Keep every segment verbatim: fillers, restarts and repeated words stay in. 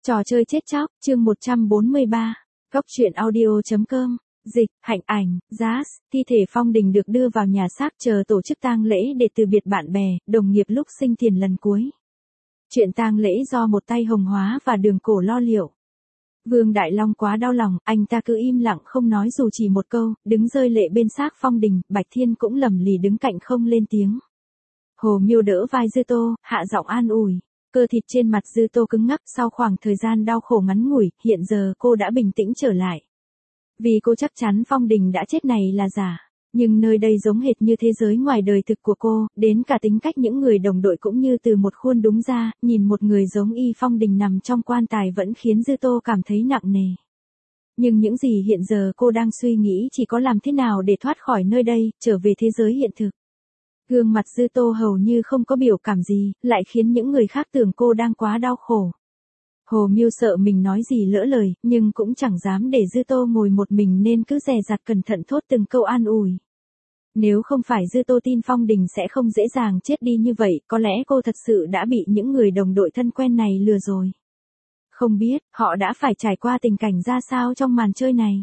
Trò chơi chết chóc, chương một trăm bốn mươi ba. Góc truyện audio.com. Dịch, Hạnh ảnh, Jazz, thi thể Phong Đình được đưa vào nhà xác chờ tổ chức tang lễ để từ biệt bạn bè, đồng nghiệp lúc sinh tiền lần cuối. Chuyện tang lễ do một tay Hồng Hóa và Đường Cổ lo liệu. Vương Đại Long quá đau lòng, anh ta cứ im lặng không nói dù chỉ một câu, đứng rơi lệ bên xác Phong Đình, Bạch Thiên cũng lầm lì đứng cạnh không lên tiếng. Hồ Miêu đỡ vai Dư Tô, hạ giọng an ủi. Cơ thịt trên mặt Dư Tô cứng ngắc sau khoảng thời gian đau khổ ngắn ngủi, hiện giờ cô đã bình tĩnh trở lại. Vì cô chắc chắn Phong Đình đã chết này là giả. Nhưng nơi đây giống hệt như thế giới ngoài đời thực của cô, đến cả tính cách những người đồng đội cũng như từ một khuôn đúng ra, nhìn một người giống y Phong Đình nằm trong quan tài vẫn khiến Dư Tô cảm thấy nặng nề. Nhưng những gì hiện giờ cô đang suy nghĩ chỉ có làm thế nào để thoát khỏi nơi đây, trở về thế giới hiện thực. Gương mặt Dư Tô hầu như không có biểu cảm gì, lại khiến những người khác tưởng cô đang quá đau khổ. Hồ Miêu sợ mình nói gì lỡ lời, nhưng cũng chẳng dám để Dư Tô ngồi một mình nên cứ dè dặt cẩn thận thốt từng câu an ủi. Nếu không phải Dư Tô tin Phong Đình sẽ không dễ dàng chết đi như vậy, có lẽ cô thật sự đã bị những người đồng đội thân quen này lừa rồi. Không biết, họ đã phải trải qua tình cảnh ra sao trong màn chơi này.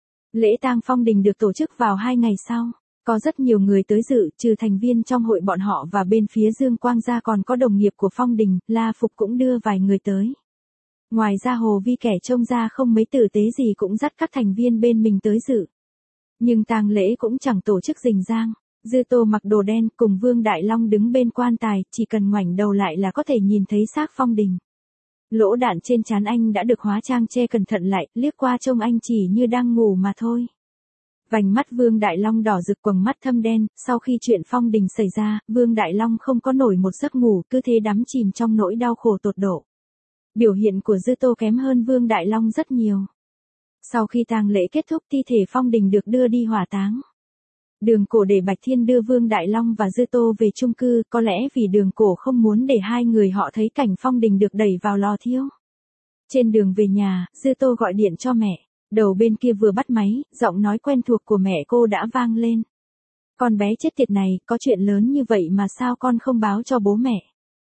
Lễ tang Phong Đình được tổ chức vào hai ngày sau. Có rất nhiều người tới dự, trừ thành viên trong hội bọn họ và bên phía Dương Quang ra còn có đồng nghiệp của Phong Đình, La Phục cũng đưa vài người tới. Ngoài ra Hồ Vi kẻ trông ra không mấy tử tế gì cũng dắt các thành viên bên mình tới dự. Nhưng tang lễ cũng chẳng tổ chức rình rang. Dư Tô mặc đồ đen cùng Vương Đại Long đứng bên quan tài, chỉ cần ngoảnh đầu lại là có thể nhìn thấy xác Phong Đình. Lỗ đạn trên trán anh đã được hóa trang che cẩn thận lại, liếc qua trông anh chỉ như đang ngủ mà thôi. Vành mắt Vương Đại Long đỏ rực quầng mắt thâm đen, sau khi chuyện Phong Đình xảy ra, Vương Đại Long không có nổi một giấc ngủ, cứ thế đắm chìm trong nỗi đau khổ tột độ. Biểu hiện của Dư Tô kém hơn Vương Đại Long rất nhiều. Sau khi tang lễ kết thúc, thi thể Phong Đình được đưa đi hỏa táng. Đường Cổ để Bạch Thiên đưa Vương Đại Long và Dư Tô về chung cư, có lẽ vì Đường Cổ không muốn để hai người họ thấy cảnh Phong Đình được đẩy vào lò thiêu. Trên đường về nhà, Dư Tô gọi điện cho mẹ. Đầu bên kia vừa bắt máy, giọng nói quen thuộc của mẹ cô đã vang lên. Con bé chết tiệt này, có chuyện lớn như vậy mà sao con không báo cho bố mẹ?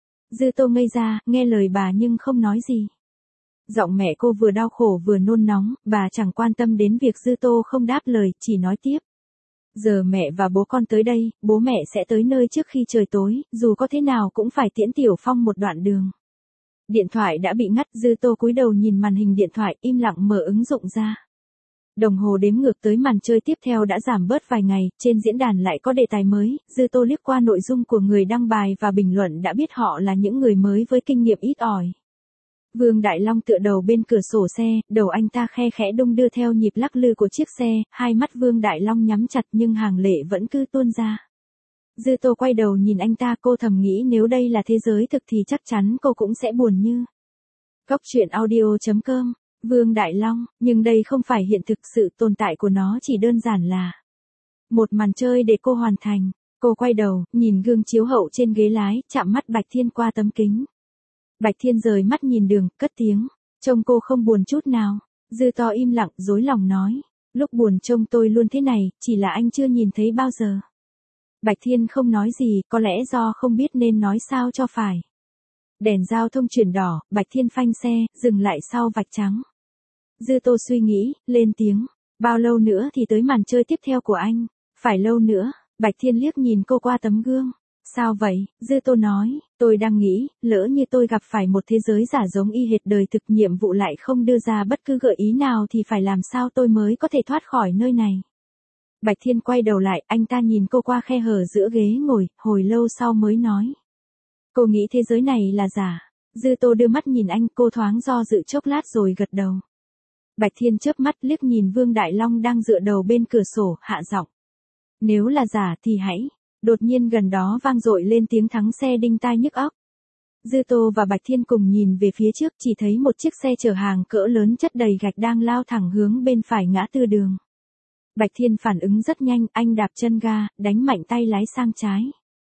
Dư Tô ngây ra, nghe lời bà nhưng không nói gì. Giọng mẹ cô vừa đau khổ vừa nôn nóng, bà chẳng quan tâm đến việc Dư Tô không đáp lời, chỉ nói tiếp. Giờ mẹ và bố con tới đây, bố mẹ sẽ tới nơi trước khi trời tối, dù có thế nào cũng phải tiễn Tiểu Phong một đoạn đường. Điện thoại đã bị ngắt, Dư Tô cúi đầu nhìn màn hình điện thoại, im lặng mở ứng dụng ra. Đồng hồ đếm ngược tới màn chơi tiếp theo đã giảm bớt vài ngày, trên diễn đàn lại có đề tài mới, Dư Tô liếc qua nội dung của người đăng bài và bình luận đã biết họ là những người mới với kinh nghiệm ít ỏi. Vương Đại Long tựa đầu bên cửa sổ xe, đầu anh ta khe khẽ đung đưa theo nhịp lắc lư của chiếc xe, hai mắt Vương Đại Long nhắm chặt nhưng hàng lệ vẫn cứ tuôn ra. Dư Tô quay đầu nhìn anh ta, cô thầm nghĩ nếu đây là thế giới thực thì chắc chắn cô cũng sẽ buồn như. Góc truyện audio.com, Vương Đại Long, nhưng đây không phải hiện thực, sự tồn tại của nó chỉ đơn giản là một màn chơi để cô hoàn thành. Cô quay đầu, nhìn gương chiếu hậu trên ghế lái, chạm mắt Bạch Thiên qua tấm kính. Bạch Thiên rời mắt nhìn đường, cất tiếng, trông cô không buồn chút nào. Dư Tô im lặng, dối lòng nói, lúc buồn trông tôi luôn thế này, chỉ là anh chưa nhìn thấy bao giờ. Bạch Thiên không nói gì, có lẽ do không biết nên nói sao cho phải. Đèn giao thông chuyển đỏ, Bạch Thiên phanh xe, dừng lại sau vạch trắng. Dư Tô suy nghĩ, lên tiếng, bao lâu nữa thì tới màn chơi tiếp theo của anh? Phải lâu nữa. Bạch Thiên liếc nhìn cô qua tấm gương. Sao vậy? Dư Tô nói, tôi đang nghĩ, lỡ như tôi gặp phải một thế giới giả giống y hệt đời thực, nhiệm vụ lại không đưa ra bất cứ gợi ý nào thì phải làm sao tôi mới có thể thoát khỏi nơi này. Bạch Thiên quay đầu lại, anh ta nhìn cô qua khe hở giữa ghế ngồi, hồi lâu sau mới nói. Cô nghĩ thế giới này là giả. Dư Tô đưa mắt nhìn anh, cô thoáng do dự chốc lát rồi gật đầu. Bạch Thiên chớp mắt liếc nhìn Vương Đại Long đang dựa đầu bên cửa sổ, hạ giọng. Nếu là giả thì hãy. Đột nhiên gần đó vang dội lên tiếng thắng xe đinh tai nhức óc. Dư Tô và Bạch Thiên cùng nhìn về phía trước, chỉ thấy một chiếc xe chở hàng cỡ lớn chất đầy gạch đang lao thẳng hướng bên phải ngã tư đường. Bạch Thiên phản ứng rất nhanh, anh đạp chân ga, đánh mạnh tay lái sang trái.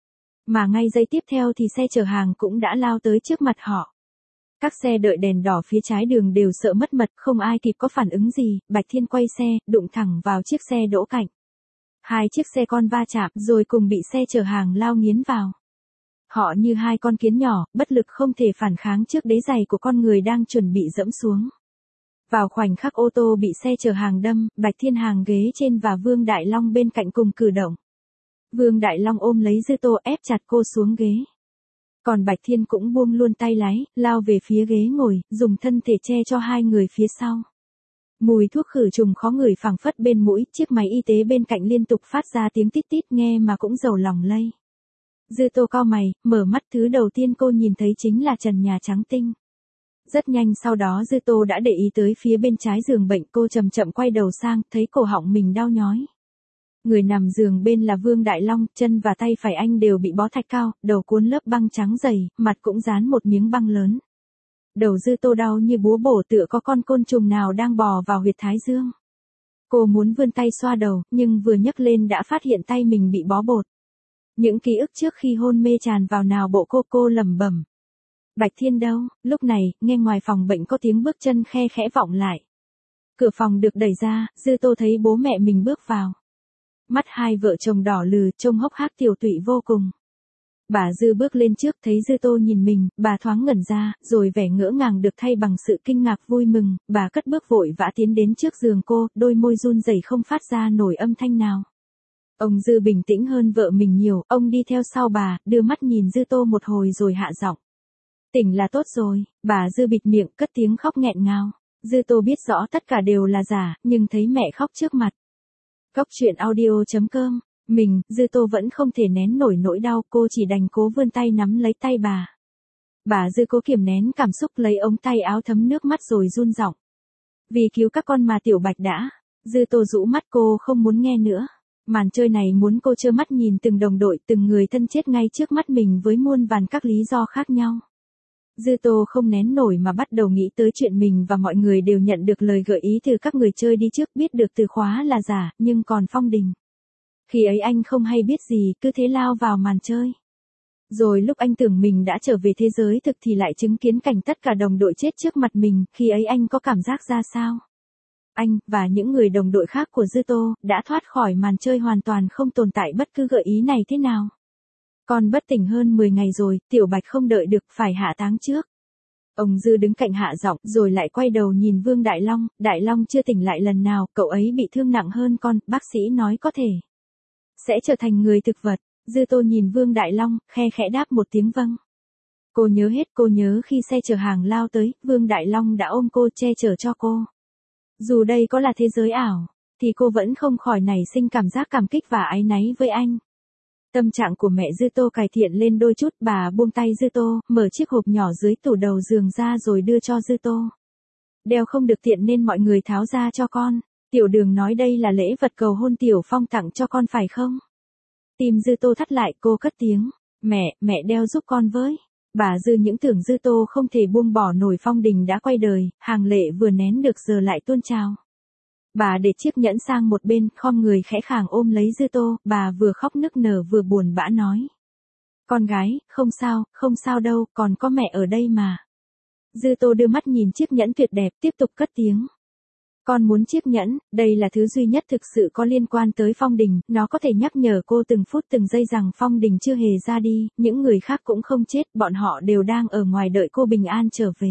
Mà ngay giây tiếp theo thì xe chở hàng cũng đã lao tới trước mặt họ. Các xe đợi đèn đỏ phía trái đường đều sợ mất mật, không ai kịp có phản ứng gì, Bạch Thiên quay xe, đụng thẳng vào chiếc xe đỗ cạnh. Hai chiếc xe con va chạm rồi cùng bị xe chở hàng lao nghiến vào. Họ như hai con kiến nhỏ, bất lực không thể phản kháng trước đế giày của con người đang chuẩn bị dẫm xuống. Vào khoảnh khắc ô tô bị xe chở hàng đâm, Bạch Thiên hàng ghế trên và Vương Đại Long bên cạnh cùng cử động. Vương Đại Long ôm lấy Dư Tô ép chặt cô xuống ghế. Còn Bạch Thiên cũng buông luôn tay lái, lao về phía ghế ngồi, dùng thân thể che cho hai người phía sau. Mùi thuốc khử trùng khó ngửi phảng phất bên mũi, chiếc máy y tế bên cạnh liên tục phát ra tiếng tít tít nghe mà cũng dầu lòng lây. Dư Tô cau mày, mở mắt thứ đầu tiên cô nhìn thấy chính là trần nhà trắng tinh. Rất nhanh sau đó Dư Tô đã để ý tới phía bên trái giường bệnh, cô chậm chậm quay đầu sang, thấy cổ họng mình đau nhói. Người nằm giường bên là Vương Đại Long, chân và tay phải anh đều bị bó thạch cao, đầu cuốn lớp băng trắng dày, mặt cũng dán một miếng băng lớn. Đầu Dư Tô đau như búa bổ tựa có con côn trùng nào đang bò vào huyệt thái dương. Cô muốn vươn tay xoa đầu, nhưng vừa nhấc lên đã phát hiện tay mình bị bó bột. Những ký ức trước khi hôn mê tràn vào nào bộ cô cô lẩm bẩm. Bạch Thiên đâu? Lúc này, nghe ngoài phòng bệnh có tiếng bước chân khe khẽ vọng lại. Cửa phòng được đẩy ra, Dư Tô thấy bố mẹ mình bước vào. Mắt hai vợ chồng đỏ lừ, trông hốc hác tiểu tụy vô cùng. Bà Dư bước lên trước thấy Dư Tô nhìn mình, bà thoáng ngẩn ra, rồi vẻ ngỡ ngàng được thay bằng sự kinh ngạc vui mừng, bà cất bước vội vã tiến đến trước giường cô, đôi môi run rẩy không phát ra nổi âm thanh nào. Ông Dư bình tĩnh hơn vợ mình nhiều, ông đi theo sau bà, đưa mắt nhìn Dư Tô một hồi rồi hạ giọng. Tỉnh là tốt rồi, bà Dư bịt miệng, cất tiếng khóc nghẹn ngào. Dư Tô biết rõ tất cả đều là giả, nhưng thấy mẹ khóc trước mặt. Góc truyện audio chấm com, mình, Dư Tô vẫn không thể nén nổi nỗi đau, cô chỉ đành cố vươn tay nắm lấy tay bà. Bà Dư cố kiềm nén cảm xúc lấy ống tay áo thấm nước mắt rồi run giọng. Vì cứu các con mà Tiểu Bạch đã. Dư Tô rũ mắt, cô không muốn nghe nữa. Màn chơi này muốn cô trơ mắt nhìn từng đồng đội, từng người thân chết ngay trước mắt mình với muôn vàn các lý do khác nhau. Dư Tô không nén nổi mà bắt đầu nghĩ tới chuyện mình và mọi người đều nhận được lời gợi ý từ các người chơi đi trước, biết được từ khóa là giả, nhưng còn Phong Đình. Khi ấy anh không hay biết gì, cứ thế lao vào màn chơi. Rồi lúc anh tưởng mình đã trở về thế giới thực thì lại chứng kiến cảnh tất cả đồng đội chết trước mặt mình, khi ấy anh có cảm giác ra sao? Anh, và những người đồng đội khác của Dư Tô, đã thoát khỏi màn chơi hoàn toàn không tồn tại bất cứ gợi ý này thế nào. Con bất tỉnh hơn mười ngày rồi, Tiểu Bạch không đợi được, phải hạ táng trước. Ông Dư đứng cạnh hạ giọng, rồi lại quay đầu nhìn Vương Đại Long, Đại Long chưa tỉnh lại lần nào, cậu ấy bị thương nặng hơn con, bác sĩ nói có thể sẽ trở thành người thực vật. Dư Tô nhìn Vương Đại Long, khe khẽ đáp một tiếng vâng. Cô nhớ hết, cô nhớ khi xe chở hàng lao tới, Vương Đại Long đã ôm cô che chở cho cô. Dù đây có là thế giới ảo, thì cô vẫn không khỏi nảy sinh cảm giác cảm kích và áy náy với anh. Tâm trạng của mẹ Dư Tô cải thiện lên đôi chút, bà buông tay Dư Tô, mở chiếc hộp nhỏ dưới tủ đầu giường ra rồi đưa cho Dư Tô. Đeo không được tiện nên mọi người tháo ra cho con. Tiểu Đường nói đây là lễ vật cầu hôn Tiểu Phong tặng cho con phải không? Tim Dư Tô thắt lại, cô cất tiếng. Mẹ, mẹ đeo giúp con với. Bà Dư những tưởng Dư Tô không thể buông bỏ nổi Phong Đình đã quay đời, hàng lệ vừa nén được giờ lại tuôn trào. Bà để chiếc nhẫn sang một bên, khom người khẽ khàng ôm lấy Dư Tô, bà vừa khóc nức nở vừa buồn bã nói. Con gái, không sao, không sao đâu, còn có mẹ ở đây mà. Dư Tô đưa mắt nhìn chiếc nhẫn tuyệt đẹp, tiếp tục cất tiếng. Con muốn chiếc nhẫn, đây là thứ duy nhất thực sự có liên quan tới Phong Đình, nó có thể nhắc nhở cô từng phút từng giây rằng Phong Đình chưa hề ra đi, những người khác cũng không chết, bọn họ đều đang ở ngoài đợi cô bình an trở về.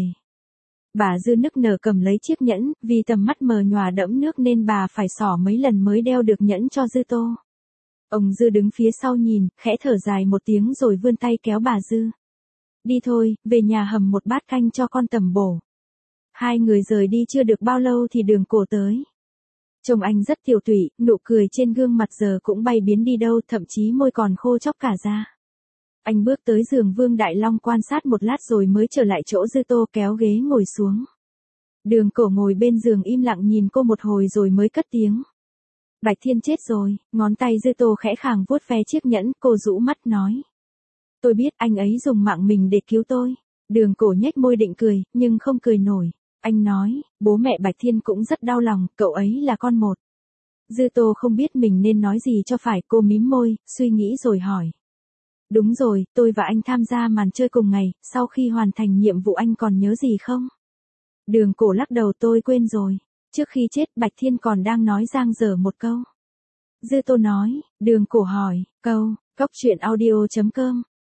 Bà Dư nức nở cầm lấy chiếc nhẫn, vì tầm mắt mờ nhòa đẫm nước nên bà phải xỏ mấy lần mới đeo được nhẫn cho Dư Tô. Ông Dư đứng phía sau nhìn, khẽ thở dài một tiếng rồi vươn tay kéo bà Dư. Đi thôi, về nhà hầm một bát canh cho con tầm bổ. Hai người rời đi chưa được bao lâu thì Đường Cổ tới. Trông anh rất tiểu tụy, nụ cười trên gương mặt giờ cũng bay biến đi đâu, thậm chí môi còn khô chóc cả ra. Anh bước tới giường Vương Đại Long quan sát một lát rồi mới trở lại chỗ Dư Tô kéo ghế ngồi xuống. Đường Cổ ngồi bên giường im lặng nhìn cô một hồi rồi mới cất tiếng. Bạch Thiên chết rồi, ngón tay Dư Tô khẽ khàng vuốt ve chiếc nhẫn, cô rũ mắt nói. Tôi biết anh ấy dùng mạng mình để cứu tôi. Đường Cổ nhếch môi định cười, nhưng không cười nổi. Anh nói, bố mẹ Bạch Thiên cũng rất đau lòng, cậu ấy là con một. Dư Tô không biết mình nên nói gì cho phải, cô mím môi, suy nghĩ rồi hỏi. Đúng rồi, tôi và anh tham gia màn chơi cùng ngày, sau khi hoàn thành nhiệm vụ anh còn nhớ gì không? Đường Cổ lắc đầu, tôi quên rồi. Trước khi chết Bạch Thiên còn đang nói dang dở một câu. Dư Tô nói, Đường Cổ hỏi, câu, góc truyện audio chấm com.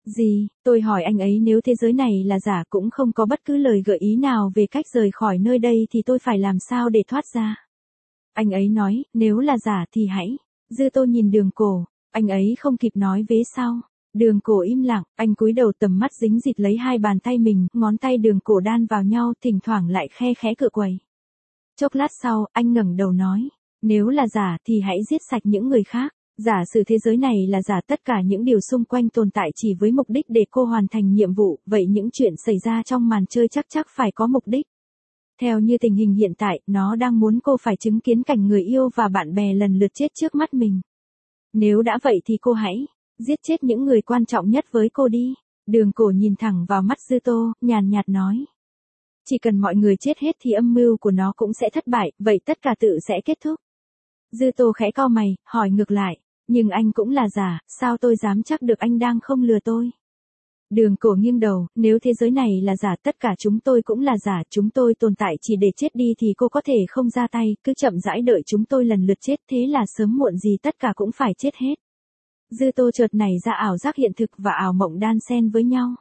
Gì, tôi hỏi anh ấy nếu thế giới này là giả cũng không có bất cứ lời gợi ý nào về cách rời khỏi nơi đây thì tôi phải làm sao để thoát ra. Anh ấy nói, nếu là giả thì hãy. Dư Tô nhìn Đường Cổ, anh ấy không kịp nói vế sau. Đường Cổ im lặng, anh cúi đầu tầm mắt dính dịt lấy hai bàn tay mình, ngón tay Đường Cổ đan vào nhau, thỉnh thoảng lại khe khẽ cựa quẩy. Chốc lát sau, anh ngẩng đầu nói, nếu là giả thì hãy giết sạch những người khác. Giả sử thế giới này là giả, tất cả những điều xung quanh tồn tại chỉ với mục đích để cô hoàn thành nhiệm vụ, vậy những chuyện xảy ra trong màn chơi chắc chắc phải có mục đích. Theo như tình hình hiện tại, nó đang muốn cô phải chứng kiến cảnh người yêu và bạn bè lần lượt chết trước mắt mình. Nếu đã vậy thì cô hãy giết chết những người quan trọng nhất với cô đi. Đường Cổ nhìn thẳng vào mắt Dư Tô, nhàn nhạt nói. Chỉ cần mọi người chết hết thì âm mưu của nó cũng sẽ thất bại, vậy tất cả tự sẽ kết thúc. Dư Tô khẽ cau mày, hỏi ngược lại, nhưng anh cũng là giả, sao tôi dám chắc được anh đang không lừa tôi? Đường Cổ nghiêng đầu, nếu thế giới này là giả, tất cả chúng tôi cũng là giả, chúng tôi tồn tại chỉ để chết đi thì cô có thể không ra tay, cứ chậm rãi đợi chúng tôi lần lượt chết, thế là sớm muộn gì tất cả cũng phải chết hết. Dư Tô chợt nảy ra ảo giác hiện thực và ảo mộng đan xen với nhau.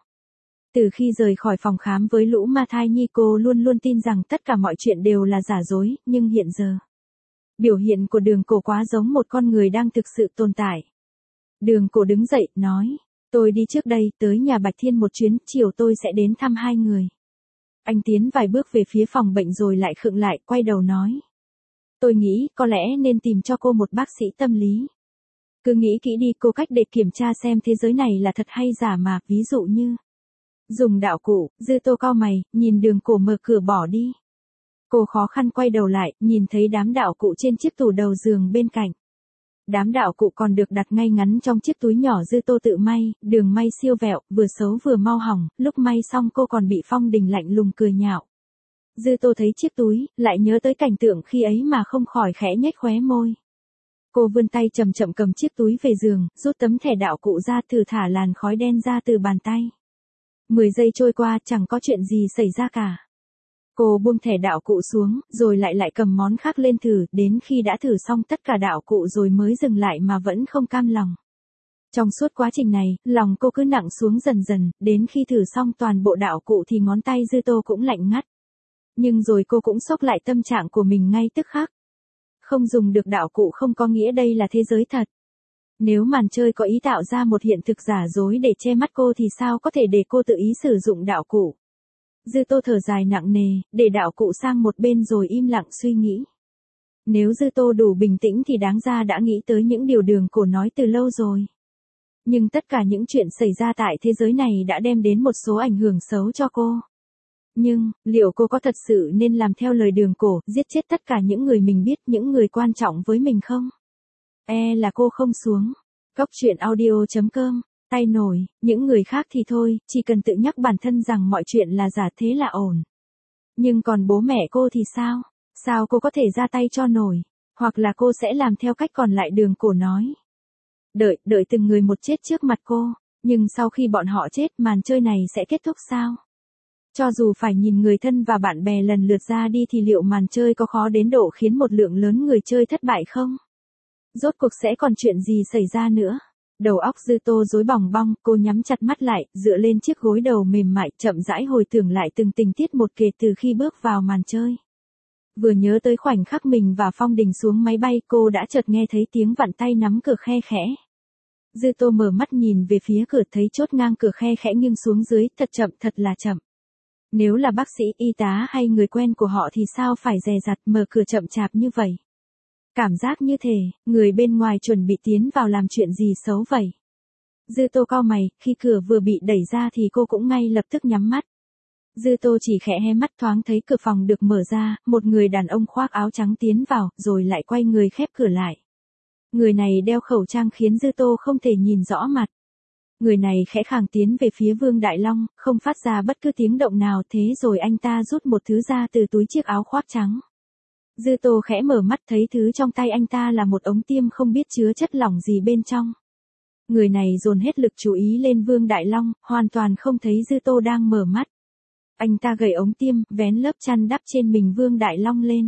Từ khi rời khỏi phòng khám với lũ ma thai nhi, cô luôn luôn tin rằng tất cả mọi chuyện đều là giả dối, nhưng hiện giờ, biểu hiện của Đường Cổ quá giống một con người đang thực sự tồn tại. Đường Cổ đứng dậy, nói, tôi đi trước đây, tới nhà Bạch Thiên một chuyến, chiều tôi sẽ đến thăm hai người. Anh tiến vài bước về phía phòng bệnh rồi lại khựng lại, quay đầu nói. Tôi nghĩ, có lẽ nên tìm cho cô một bác sĩ tâm lý. Cứ nghĩ kỹ đi, cô cách để kiểm tra xem thế giới này là thật hay giả mà, ví dụ như dùng đạo cụ. Dư Tô cau mày, nhìn Đường Cổ mở cửa bỏ đi. Cô khó khăn quay đầu lại, nhìn thấy đám đạo cụ trên chiếc tủ đầu giường bên cạnh. Đám đạo cụ còn được đặt ngay ngắn trong chiếc túi nhỏ Dư Tô tự may, đường may siêu vẹo, vừa xấu vừa mau hỏng, lúc may xong cô còn bị Phong Đình lạnh lùng cười nhạo. Dư Tô thấy chiếc túi, lại nhớ tới cảnh tượng khi ấy mà không khỏi khẽ nhếch khóe môi. Cô vươn tay chậm chậm cầm chiếc túi về giường, rút tấm thẻ đạo cụ ra, thử thả làn khói đen ra từ bàn tay. Mười giây trôi qua, chẳng có chuyện gì xảy ra cả. Cô buông thẻ đạo cụ xuống, rồi lại lại cầm món khác lên thử, đến khi đã thử xong tất cả đạo cụ rồi mới dừng lại mà vẫn không cam lòng. Trong suốt quá trình này, lòng cô cứ nặng xuống dần dần, đến khi thử xong toàn bộ đạo cụ thì ngón tay Dư Tô cũng lạnh ngắt. Nhưng rồi cô cũng xốc lại tâm trạng của mình ngay tức khắc. Không dùng được đạo cụ không có nghĩa đây là thế giới thật. Nếu màn chơi có ý tạo ra một hiện thực giả dối để che mắt cô thì sao có thể để cô tự ý sử dụng đạo cụ. Dư Tô thở dài nặng nề, để đạo cụ sang một bên rồi im lặng suy nghĩ. Nếu Dư Tô đủ bình tĩnh thì đáng ra đã nghĩ tới những điều Đường Cổ nói từ lâu rồi. Nhưng tất cả những chuyện xảy ra tại thế giới này đã đem đến một số ảnh hưởng xấu cho cô. Nhưng, liệu cô có thật sự nên làm theo lời Đường Cổ, giết chết tất cả những người mình biết, những người quan trọng với mình không? E là cô không xuống. Cóc truyện audio chấm com, tay nổi, những người khác thì thôi, chỉ cần tự nhắc bản thân rằng mọi chuyện là giả thế là ổn. Nhưng còn bố mẹ cô thì sao? Sao cô có thể ra tay cho nổi? Hoặc là cô sẽ làm theo cách còn lại Đường Cổ nói. Đợi, đợi từng người một chết trước mặt cô, nhưng sau khi bọn họ chết màn chơi này sẽ kết thúc sao? Cho dù phải nhìn người thân và bạn bè lần lượt ra đi thì liệu màn chơi có khó đến độ khiến một lượng lớn người chơi thất bại không? Rốt cuộc sẽ còn chuyện gì xảy ra nữa? Đầu óc Dư Tô rối bòng bong, cô nhắm chặt mắt lại, dựa lên chiếc gối đầu mềm mại, chậm rãi hồi tưởng lại từng tình tiết một kể từ khi bước vào màn chơi. Vừa nhớ tới khoảnh khắc mình và Phong Đình xuống máy bay, cô đã chợt nghe thấy tiếng vặn tay nắm cửa khe khẽ. Dư Tô mở mắt nhìn về phía cửa, thấy chốt ngang cửa khe khẽ nghiêng xuống dưới, thật chậm, thật là chậm. Nếu là bác sĩ, y tá hay người quen của họ thì sao phải dè dặt mở cửa chậm chạp như vậy? Cảm giác như thể, người bên ngoài chuẩn bị tiến vào làm chuyện gì xấu vậy. Dư Tô cau mày, khi cửa vừa bị đẩy ra thì cô cũng ngay lập tức nhắm mắt. Dư Tô chỉ khẽ hé mắt thoáng thấy cửa phòng được mở ra, một người đàn ông khoác áo trắng tiến vào, rồi lại quay người khép cửa lại. Người này đeo khẩu trang khiến Dư Tô không thể nhìn rõ mặt. Người này khẽ khàng tiến về phía Vương Đại Long, không phát ra bất cứ tiếng động nào, thế rồi anh ta rút một thứ ra từ túi chiếc áo khoác trắng. Dư Tô khẽ mở mắt thấy thứ trong tay anh ta là một ống tiêm không biết chứa chất lỏng gì bên trong. Người này dồn hết lực chú ý lên Vương Đại Long, hoàn toàn không thấy Dư Tô đang mở mắt. Anh ta gẩy ống tiêm, vén lớp chăn đắp trên mình Vương Đại Long lên.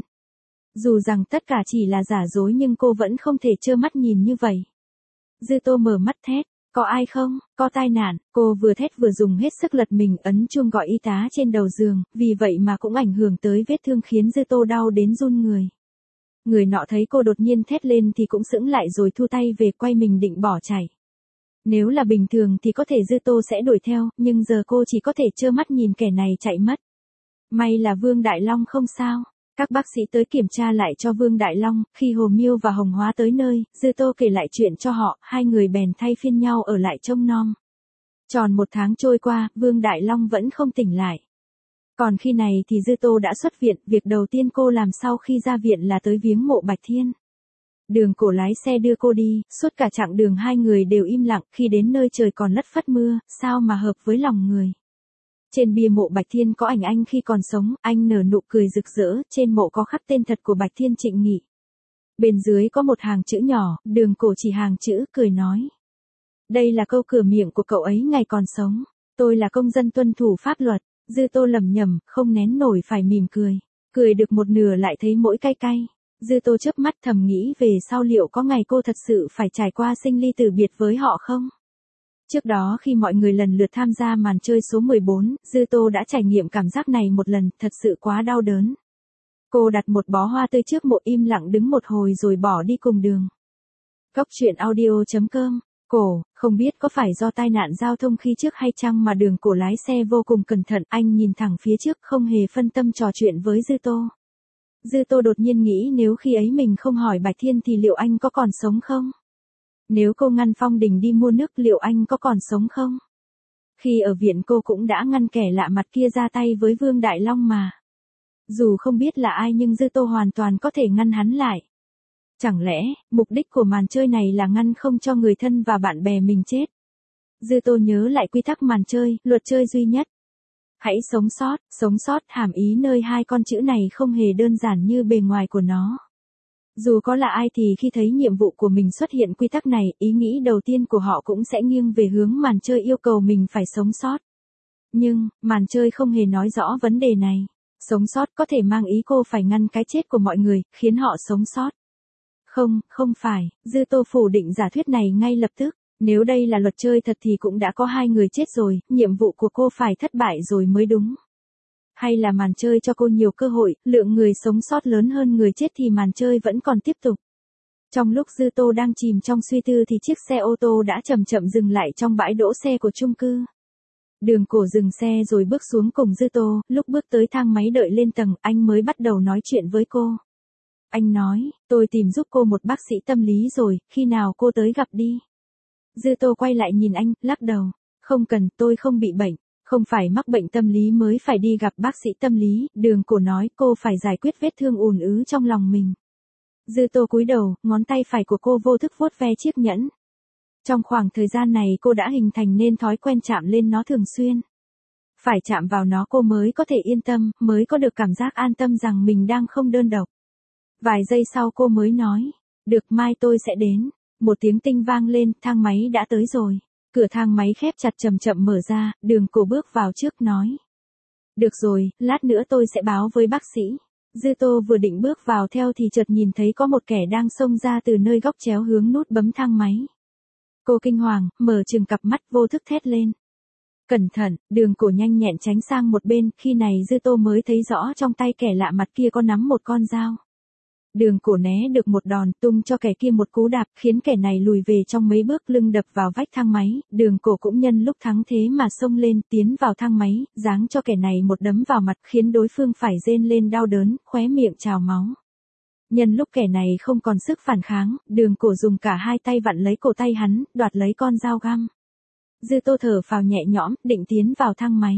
Dù rằng tất cả chỉ là giả dối nhưng cô vẫn không thể trơ mắt nhìn như vậy. Dư Tô mở mắt thét, Có ai không? Có tai nạn. Cô vừa thét vừa dùng hết sức lật mình ấn chuông gọi y tá trên đầu giường, vì vậy mà cũng ảnh hưởng tới vết thương khiến Dư Tô đau đến run người. Người nọ thấy cô đột nhiên thét lên thì cũng sững lại rồi thu tay về quay mình định bỏ chạy. Nếu là bình thường thì có thể Dư Tô sẽ đuổi theo, nhưng giờ cô chỉ có thể trơ mắt nhìn kẻ này chạy mất. May là Vương Đại Long không sao. Các bác sĩ tới kiểm tra lại cho Vương Đại Long, khi Hồ Miêu và Hồng Hóa tới nơi, Dư Tô kể lại chuyện cho họ, hai người bèn thay phiên nhau ở lại trông nom. Tròn một tháng trôi qua, Vương Đại Long vẫn không tỉnh lại. Còn khi này thì Dư Tô đã xuất viện, việc đầu tiên cô làm sau khi ra viện là tới viếng mộ Bạch Thiên. Đường Cổ lái xe đưa cô đi, suốt cả chặng đường hai người đều im lặng, khi đến nơi trời còn lất phất mưa, sao mà hợp với lòng người. Trên bia mộ Bạch Thiên có ảnh anh khi còn sống, anh nở nụ cười rực rỡ, trên mộ có khắc tên thật của Bạch Thiên Trịnh Nghị. Bên dưới có một hàng chữ nhỏ, Đường Cổ chỉ hàng chữ, cười nói. Đây là câu cửa miệng của cậu ấy ngày còn sống, tôi là công dân tuân thủ pháp luật. Dư Tô lẩm nhẩm, không nén nổi phải mỉm cười. Cười được một nửa lại thấy mỗi cay cay. Dư Tô chớp mắt thầm nghĩ về sau liệu có ngày cô thật sự phải trải qua sinh ly tử biệt với họ không? Trước đó khi mọi người lần lượt tham gia màn chơi số mười bốn, Dư Tô đã trải nghiệm cảm giác này một lần, thật sự quá đau đớn. Cô đặt một bó hoa tươi trước mộ im lặng đứng một hồi rồi bỏ đi cùng đường. Góc truyện audio chấm com. Cổ, không biết có phải do tai nạn giao thông khi trước hay chăng mà Đường Cổ lái xe vô cùng cẩn thận, anh nhìn thẳng phía trước không hề phân tâm trò chuyện với Dư Tô. Dư Tô đột nhiên nghĩ nếu khi ấy mình không hỏi Bạch Thiên thì liệu anh có còn sống không? Nếu cô ngăn Phong Đình đi mua nước liệu anh có còn sống không? Khi ở viện cô cũng đã ngăn kẻ lạ mặt kia ra tay với Vương Đại Long mà. Dù không biết là ai nhưng Dư Tô hoàn toàn có thể ngăn hắn lại. Chẳng lẽ, mục đích của màn chơi này là ngăn không cho người thân và bạn bè mình chết? Dư Tô nhớ lại quy tắc màn chơi, luật chơi duy nhất. Hãy sống sót, sống sót hàm ý nơi hai con chữ này không hề đơn giản như bề ngoài của nó. Dù có là ai thì khi thấy nhiệm vụ của mình xuất hiện quy tắc này, ý nghĩ đầu tiên của họ cũng sẽ nghiêng về hướng màn chơi yêu cầu mình phải sống sót. Nhưng, màn chơi không hề nói rõ vấn đề này. Sống sót có thể mang ý cô phải ngăn cái chết của mọi người, khiến họ sống sót. Không, không phải, Dư Tô phủ định giả thuyết này ngay lập tức. Nếu đây là luật chơi thật thì cũng đã có hai người chết rồi, nhiệm vụ của cô phải thất bại rồi mới đúng. Hay là màn chơi cho cô nhiều cơ hội, lượng người sống sót lớn hơn người chết thì màn chơi vẫn còn tiếp tục. Trong lúc Dư Tô đang chìm trong suy tư thì chiếc xe ô tô đã chậm chậm dừng lại trong bãi đỗ xe của chung cư. Đường Cổ dừng xe rồi bước xuống cùng Dư Tô, lúc bước tới thang máy đợi lên tầng, anh mới bắt đầu nói chuyện với cô. Anh nói, tôi tìm giúp cô một bác sĩ tâm lý rồi, khi nào cô tới gặp đi. Dư Tô quay lại nhìn anh, lắc đầu. Không cần, tôi không bị bệnh. Không phải mắc bệnh tâm lý mới phải đi gặp bác sĩ tâm lý, Đường Cổ nói cô phải giải quyết vết thương ùn ứ trong lòng mình. Dư Tô cúi đầu, ngón tay phải của cô vô thức vuốt ve chiếc nhẫn. Trong khoảng thời gian này cô đã hình thành nên thói quen chạm lên nó thường xuyên. Phải chạm vào nó cô mới có thể yên tâm, mới có được cảm giác an tâm rằng mình đang không đơn độc. Vài giây sau cô mới nói, được mai tôi sẽ đến. Một tiếng tinh vang lên, thang máy đã tới rồi. Cửa thang máy khép chặt chậm chậm mở ra, Đường Cổ bước vào trước nói. Được rồi, lát nữa tôi sẽ báo với bác sĩ. Dư Tô vừa định bước vào theo thì chợt nhìn thấy có một kẻ đang xông ra từ nơi góc chéo hướng nút bấm thang máy. Cô kinh hoàng, mở trừng cặp mắt vô thức thét lên. Cẩn thận, Đường Cổ nhanh nhẹn tránh sang một bên, khi này Dư Tô mới thấy rõ trong tay kẻ lạ mặt kia có nắm một con dao. Đường Cổ né được một đòn tung cho kẻ kia một cú đạp khiến kẻ này lùi về trong mấy bước lưng đập vào vách thang máy, Đường Cổ cũng nhân lúc thắng thế mà xông lên tiến vào thang máy, giáng cho kẻ này một đấm vào mặt khiến đối phương phải rên lên đau đớn, khóe miệng trào máu. Nhân lúc kẻ này không còn sức phản kháng, Đường Cổ dùng cả hai tay vặn lấy cổ tay hắn, đoạt lấy con dao găm. Dư Tô thở phào nhẹ nhõm, định tiến vào thang máy.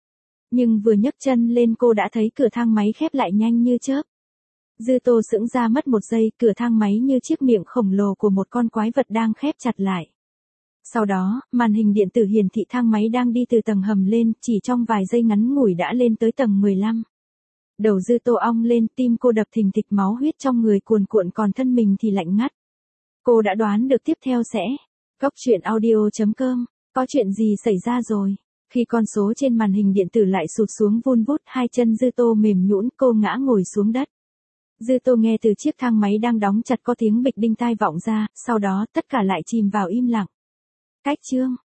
Nhưng vừa nhấc chân lên cô đã thấy cửa thang máy khép lại nhanh như chớp. Dư Tô sững ra mất một giây, cửa thang máy như chiếc miệng khổng lồ của một con quái vật đang khép chặt lại. Sau đó, màn hình điện tử hiển thị thang máy đang đi từ tầng hầm lên, chỉ trong vài giây ngắn ngủi đã lên tới tầng mười lăm. Đầu Dư Tô ong lên, tim cô đập thình thịch, máu huyết trong người cuồn cuộn còn thân mình thì lạnh ngắt. Cô đã đoán được tiếp theo sẽ. Góc truyện audio chấm com. Có chuyện gì xảy ra rồi? Khi con số trên màn hình điện tử lại sụt xuống vun vút, hai chân Dư Tô mềm nhũn, cô ngã ngồi xuống đất. Dư Tô nghe từ chiếc thang máy đang đóng chặt có tiếng bịch đinh tai vọng ra, sau đó tất cả lại chìm vào im lặng. Cách chương